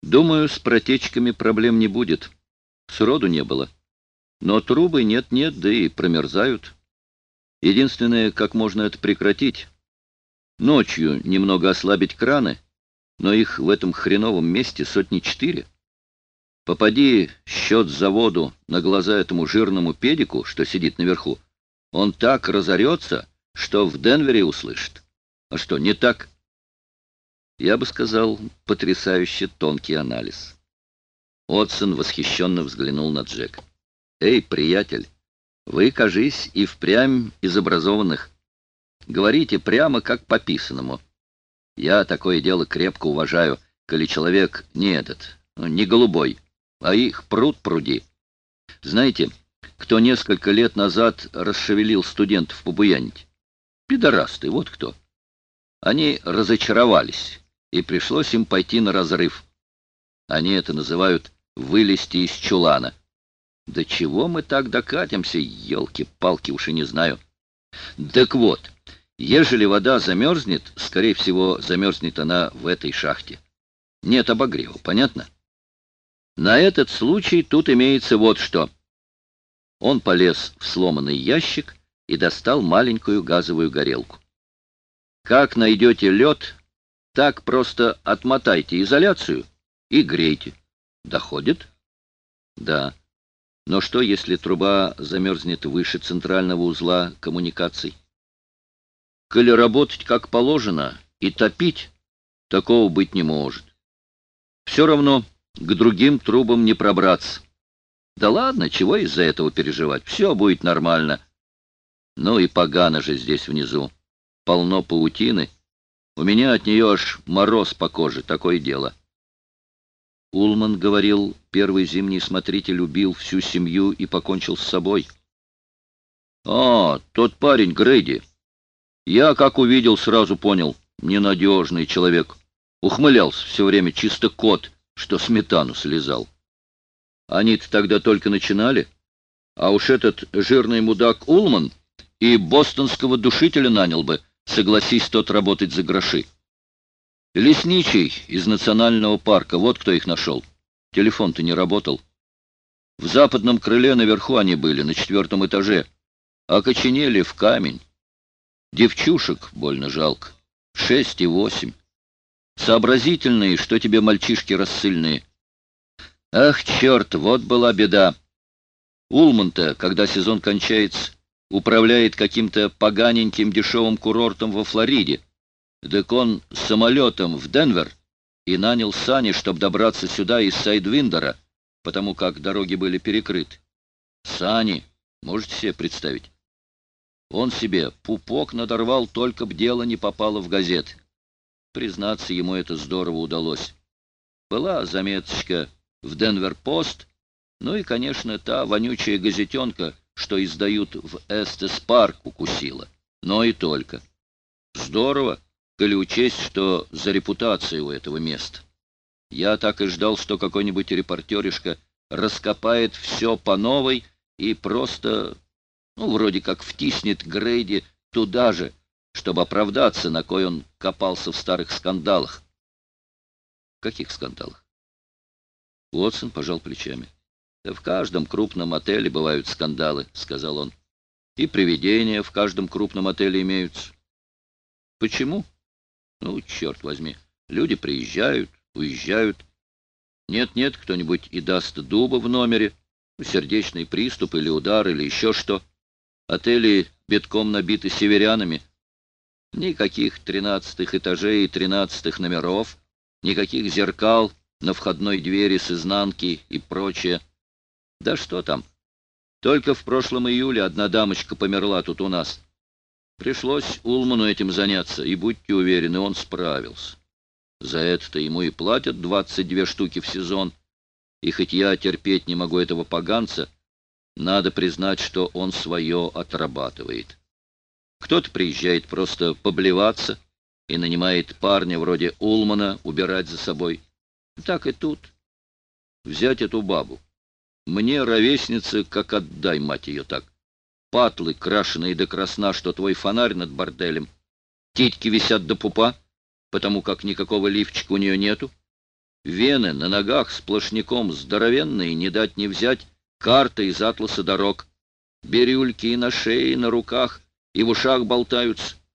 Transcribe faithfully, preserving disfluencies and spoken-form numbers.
Думаю, с протечками проблем не будет. Сроду не было. Но трубы нет-нет, да и промерзают. Единственное, как можно это прекратить, ночью немного ослабить краны, но их в этом хреновом месте сотни четыре. Попади счет за воду на глаза этому жирному педику, что сидит наверху, он так разорется, что в Денвере услышит. А что, не так? Я бы сказал, потрясающе тонкий анализ. Отсон восхищенно взглянул на Джека. «Эй, приятель, вы, кажись, и впрямь из образованных. Говорите прямо как по писанному. Я такое дело крепко уважаю, коли человек не этот, ну, не голубой, а их пруд пруди. Знаете, кто несколько лет назад расшевелил студентов по Буяните? Пидорасты, вот кто. Они разочаровались, и пришлось им пойти на разрыв. Они это называют «вылезти из чулана». До чего мы так докатимся, елки-палки, уж и не знаю. Так вот, ежели вода замерзнет, скорее всего, замерзнет она в этой шахте. Нет обогрева, понятно? На этот случай тут имеется вот что. Он полез в сломанный ящик и достал маленькую газовую горелку. Как найдете лед, так просто отмотайте изоляцию и грейте. Доходит? Да. Но что, если труба замерзнет выше центрального узла коммуникаций? Коли работать как положено и топить, такого быть не может. Все равно к другим трубам не пробраться. Да ладно, чего из-за этого переживать? Все будет нормально. Ну и погано же здесь внизу. Полно паутины. У меня от нее аж мороз по коже. Такое дело. Улман говорил, первый зимний смотритель убил всю семью и покончил с собой. А, тот парень Грейди. Я, как увидел, сразу понял. Ненадежный человек. Ухмылялся все время, чисто кот, что сметану слезал. Они-то тогда только начинали. А уж этот жирный мудак Улман и бостонского душителя нанял бы, согласись тот работать за гроши. Лесничий из национального парка, вот кто их нашел. Телефон-то не работал. В западном крыле наверху они были, на четвертом этаже. Окоченели в камень. Девчушек больно жалко. Шесть и восемь. Сообразительные, что тебе мальчишки рассыльные. Ах, черт, вот была беда. Улман-то, когда сезон кончается, управляет каким-то поганеньким дешевым курортом во Флориде. Так он самолетом в Денвер и нанял сани, чтобы добраться сюда из Сайдвиндера, потому как дороги были перекрыты. Сани, можете себе представить? Он себе пупок надорвал, только б дело не попало в газеты. Признаться, ему это здорово удалось. Была заметочка в Денвер-Пост, ну и, конечно, та вонючая газетенка, что издают в Эстес-Парк, укусила. Но и только. Здорово, коли учесть, что за репутация у этого места. Я так и ждал, что какой-нибудь репортеришка раскопает все по новой и просто, ну, вроде как втиснет Грейди туда же, чтобы оправдаться, на кой он копался в старых скандалах. В каких скандалах? Уотсон пожал плечами. Да в каждом крупном отеле бывают скандалы, сказал он. И привидения в каждом крупном отеле имеются. Почему? Ну, черт возьми, люди приезжают, уезжают. Нет-нет, кто-нибудь и даст дуба в номере, сердечный приступ или удар, или еще что. Отели битком набиты северянами. Никаких тринадцатых этажей и тринадцатых номеров, никаких зеркал на входной двери с изнанки и прочее. Да что там? Только в прошлом июле одна дамочка померла тут у нас. Пришлось Улману этим заняться, и будьте уверены, он справился. За это-то ему и платят двадцать две штуки в сезон. И хоть я терпеть не могу этого поганца, надо признать, что он свое отрабатывает. Кто-то приезжает просто поблеваться и нанимает парня вроде Улмана убирать за собой. Так и тут. Взять эту бабу. Мне ровесница, как отдай, мать ее, так. Патлы, крашеные до красна, что твой фонарь над борделем. Титьки висят до пупа, потому как никакого лифчика у нее нету. Вены на ногах сплошняком здоровенные, не дать не взять, карта из атласа дорог. Бирюльки и на шее, и на руках, и в ушах болтаются.